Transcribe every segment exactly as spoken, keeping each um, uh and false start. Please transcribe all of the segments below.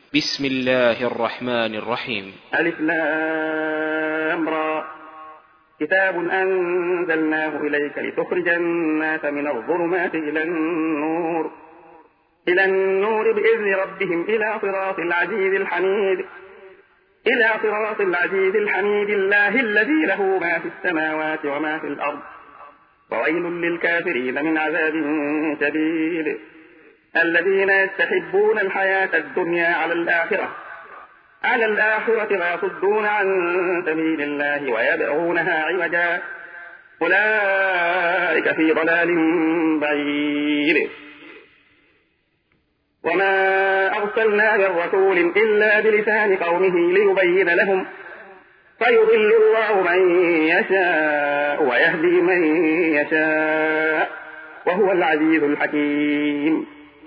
بسم الله الرحمن الرحيم. ألف لام را. كتاب أنزلناه إليك لتخرج الناس من الظلمات إلى النور إلى النور بإذن ربهم إلى صراط العزيز الحميد إلى صراط العزيز الحميد الله الذي له ما في السماوات وما في الأرض وويل للكافرين من عذاب شديد. الذين يستحبون الحياة الدنيا على الآخرة على الآخرة ويصدون عن سبيل الله ويبغونها عوجا أولئك في ضلال بعيد. وما أرسلنا من رسول إلا بلسان قومه ليبين لهم فيضل الله من يشاء ويهدي من يشاء وهو العزيز الحكيم.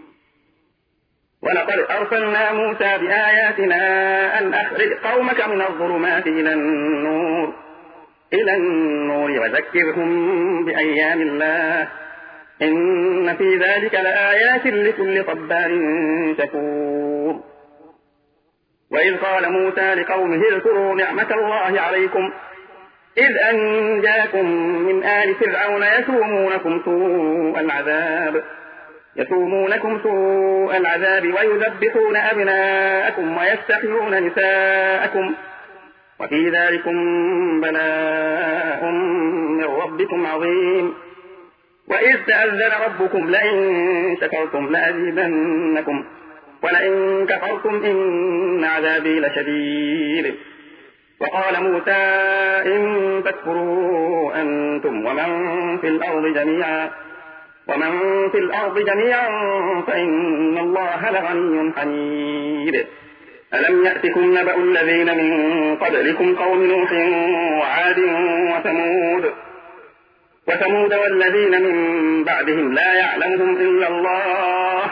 ولقد أرسلنا موسى بآياتنا أن أخرج قومك من الظلمات إلى النور إلى النور وذكرهم بأيام الله إن في ذلك لآيات لكل صبار شكور. وإذ قال موسى لقومه اذكروا نعمة الله عليكم إذ أنجاكم من آل فرعون يسومونكم سوء العذاب يسومونكم سوء العذاب ويذبحون أبناءكم ويستحيون نساءكم وفي ذلكم بلاء من ربكم عظيم. وإذ تأذن ربكم لئن شكرتم لأزيدنكم ولئن كفرتم إن عذابي لشديد. وقال موسى إن تكفروا أنتم ومن في الأرض جميعا ومن في الأرض جميعا فإن الله لغني حميد. ألم يأتكم نبأ الذين من قبلكم قوم نوح وعاد وثمود وثمود والذين من بعدهم لا يعلمهم إلا الله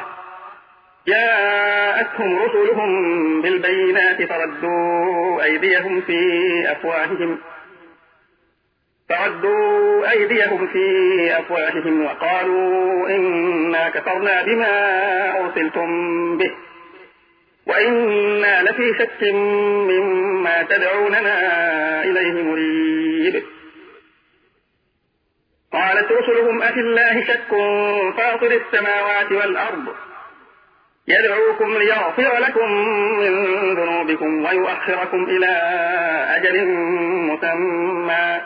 جاءتهم رسلهم بالبينات فردوا أيديهم في أفواههم فردوا أيديهم في أفواههم وقالوا إنا كفرنا بما أرسلتم به وإنا لفي شك مما تدعوننا إليه مريب. قالت رسلهم أفي الله شك فاطر السماوات والأرض يدعوكم ليغفر لكم من ذنوبكم ويؤخركم إلى أجل مسمى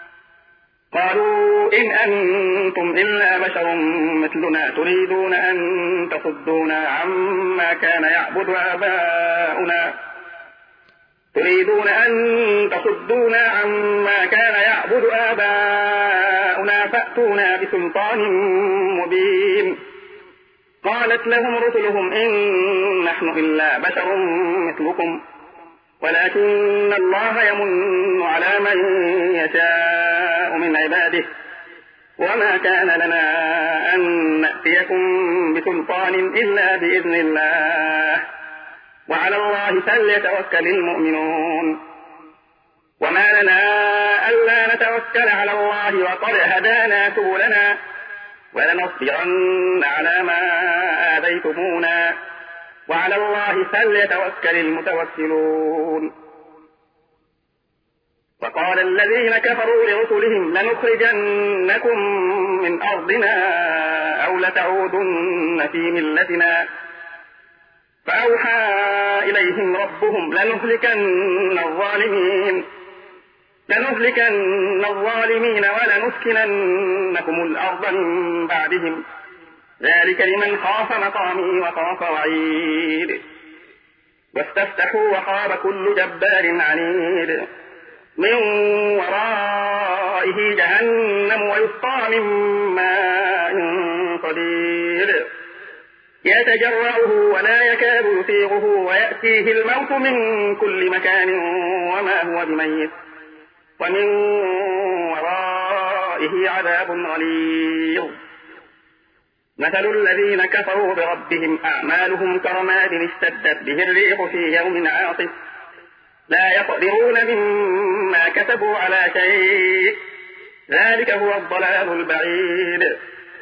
قالوا إن أنتم إلا بشر مثلنا تريدون أن تصدونا عما كان يعبد آباؤنا تريدون أن تصدونا عما كان يعبد آباؤنا فأتونا بسلطان مبين. قالت لهم رسلهم إن نحن إلا بشر مثلكم ولكن الله يمن على من يشاء من عباده وما كان لنا أن نأتيكم بسلطان إلا بإذن الله وعلى الله فليتوكل المؤمنون. وما لنا ألا نتوكل على الله وقد هدانا سبلنا ولنصبرن على ما آذيتمونا وعلى الله فليتوكل المتوكلون. وقال الذين كفروا لرسلهم لنخرجنكم من أرضنا أو لتعودن في ملتنا فأوحى إليهم ربهم لنهلكن الظالمين لنهلكن الظالمين ولنسكننكم الأرض من بعدهم ذلك لمن خاف مقامي وخاف وعيد. واستفتحوا وخاب كل جبار عنيد من ورائه جهنم ويسقى من ماء صديد يتجرعه ولا يكاد يسيغه ويأتيه الموت من كل مكان وما هو بميت ومن ورائه عذاب غليظ. مثل الذين كفروا بربهم أعمالهم كرماد اشتدت به الريح في يوم عاصف لا يقدرون مما كسبوا على شيء ذلك هو الضلال البعيد.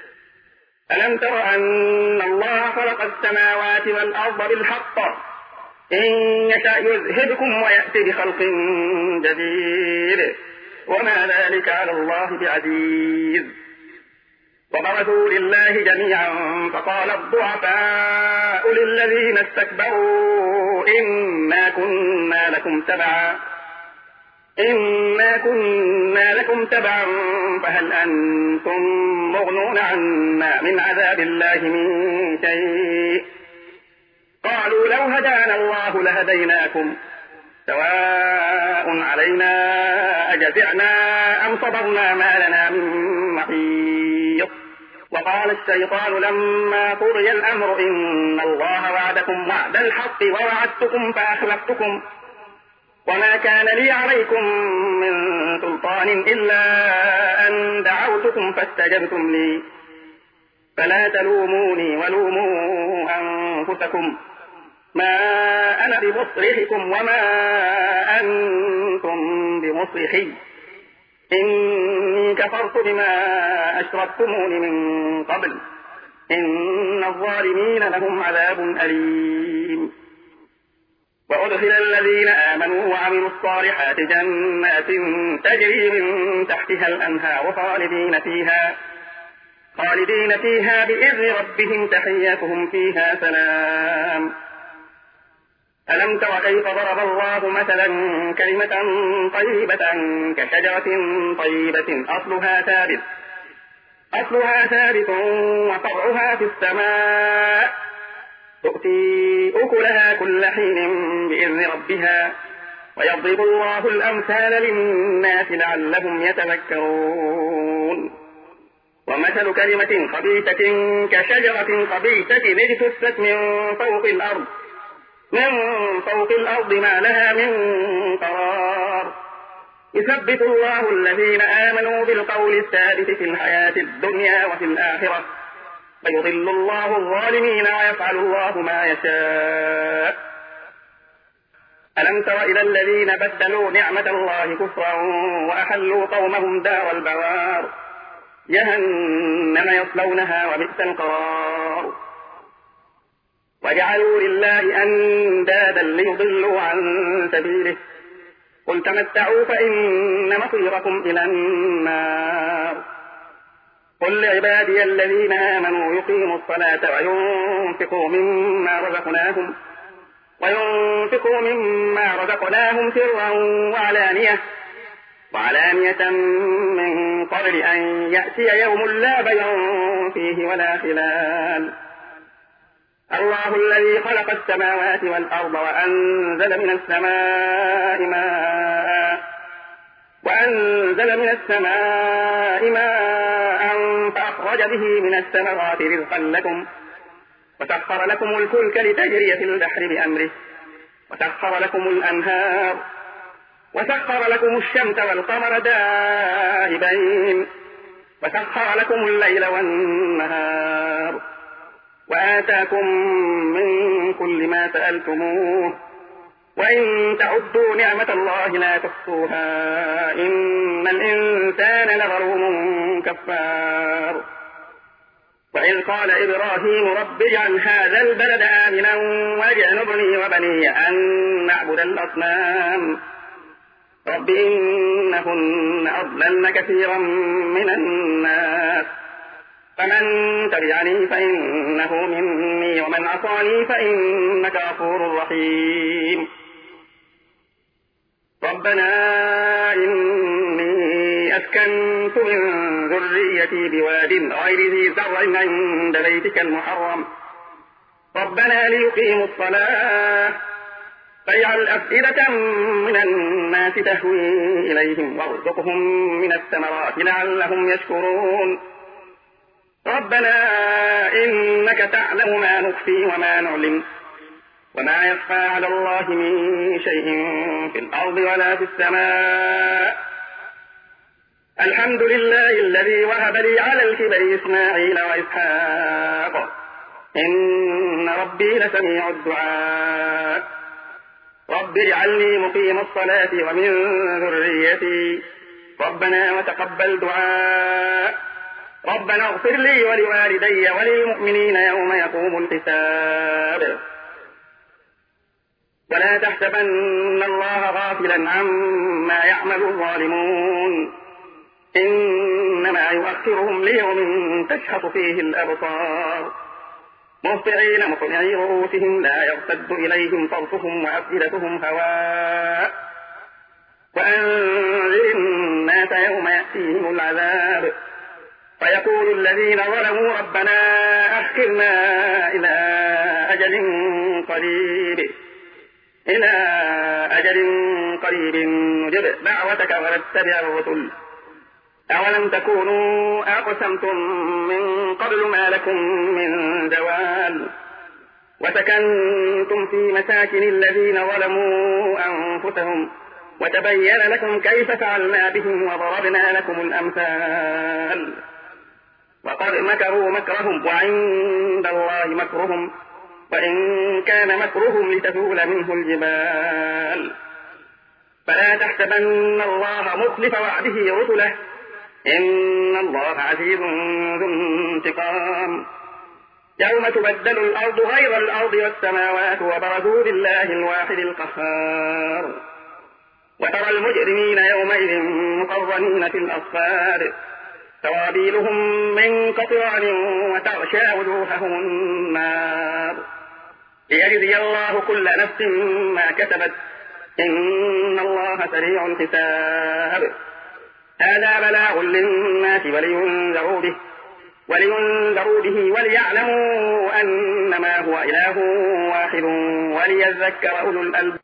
ألم تر أن الله خلق السماوات والأرض بالحق إن يشأ يذهبكم ويأتي بخلق جديد وما ذلك على الله بعزيز. وبرزوا لله جميعا فقال الضعفاء للذين استكبروا إنا كنا لكم تبعا إنا كنا لكم تبعا فهل أنتم مغنون عنا من عذاب الله من شيء. قالوا لو هدانا الله لهديناكم سواء علينا أجزعنا أم صبرنا ما لنا من محيص. وقال الشيطان لما قضي الأمر إن الله وعدكم وعد الحق ووعدتكم فأخلفتكم وما كان لي عليكم من سلطان إلا أن دعوتكم فاستجبتم لي فلا تلوموني ولوموا أنفسكم ما أنا بمصرخكم وما أنتم بمصرخي إني كفرت بما أشركتمون من قبل إن الظالمين لهم عذاب أليم. وأدخل الذين آمنوا وعملوا الصالحات جنات تجري من تحتها الأنهار خالدين فيها خالدين فيها بإذن ربهم تحيتهم فيها سلام. ألم تر كيف ضرب الله مثلا كلمة طيبة كشجرة طيبة أصلها ثابت أصلها ثابت وفرعها في السماء تؤتي أكلها كل حين بإذن ربها ويضرب الله الأمثال للناس لعلهم يتذكرون. ومثل كلمة خبيثة كشجرة خبيثة اجتثت من فوق الأرض من فوق الأرض ما لها من قرار يثبت الله الذين آمنوا بالقول الثابت في الحياة الدنيا وفي الآخرة ويضل الله الظالمين ويفعل الله ما يشاء. ألم تر إلى الذين بدلوا نعمة الله كفرا وأحلوا قومهم دار البوار جهنم يصلونها وبئس القرار. وجعلوا لله أندادا ليضلوا عن سبيله قل تمتعوا فإن مصيركم إلى النار. قل لعبادي الذين آمنوا يقيموا الصلاة وينفقوا مما رزقناهم وينفقوا مما رزقناهم سرا وعلانية وعلانية من قبل أن يأتي يوم لا بيع فيه ولا خلال. الله الذي خلق السماوات والأرض وأنزل من السماء ماء وأنزل من السماء ماء فأخرج به من الثمرات رزقا لكم وسخر لكم الفلك لتجري في البحر بأمره وسخر لكم الأنهار وسخر لكم الشمس والقمر دائبين وسخر لكم الليل والنهار وآتاكم من كل ما سألتموه وإن تعدوا نعمة الله لا تحصوها إن الإنسان لظلوم كفار. وإذ قال إبراهيم رب اجعل هذا البلد آمنا واجنبني وبني أن نعبد الأصنام رب إنهن أضللن كثيرا من الناس فمن تبعني فإنه مني ومن عصاني فإنك غفور رحيم. ربنا إني أسكنت من ذريتي بواد غير ذي زرع عند بيتك المحرم ربنا ليقيموا الصلاة فاجعل أفئدة من الناس تهوي إليهم وارزقهم من الثمرات لعلهم يشكرون. ربنا إنك تعلم ما نخفي وما نعلن وما يخفى على الله من شيء في الأرض ولا في السماء. الحمد لله الذي وهب لي على الكبر إسماعيل وإسحاق إن ربي لسميع الدعاء. رب اجعلني مقيم الصلاة ومن ذريتي ربنا وتقبل دعاء. ربنا اغفر لي ولوالدي وللمؤمنين يوم يقوم الحساب. ولا تحسبن الله غافلا عما يعمل الظالمون إنما يؤخرهم ليوم تشخص فيه الأبصار مهطعين مقنعي رؤوسهم لا يرتد إليهم طرفهم وأفئدتهم هواء وأنذر الناس يوم يأتيهم العذاب فيقول الذين ظلموا ربنا أخرنا إلى أجل قريب إلى أجل قريب نجب دعوتك ونتبع الرسل أولم تكونوا أقسمتم من قبل ما لكم من زوال وسكنتم في مساكن الذين ظلموا أنفسهم وتبين لكم كيف فعلنا بهم وضربنا لكم الأمثال وقد مكروا مكرهم وعند الله مكرهم وإن كان مكرهم لتزول منه الجبال فلا تحسبن الله مخلف وعده رسله إن الله عزيز ذو انتقام يوم تبدل الأرض غير الأرض والسماوات وبرزوا لله الواحد القهار وترى المجرمين يومئذ مقرنين في الأصفاد سرابيلهم من قطران وتغشى وجوههم النار ليجزي الله كل نفس ما كسبت إن الله سريع الحساب هذا بلاغ للناس ولينذروا به ولينذروا به وليعلموا أنما هو إله واحد وليذكر أولو الألباب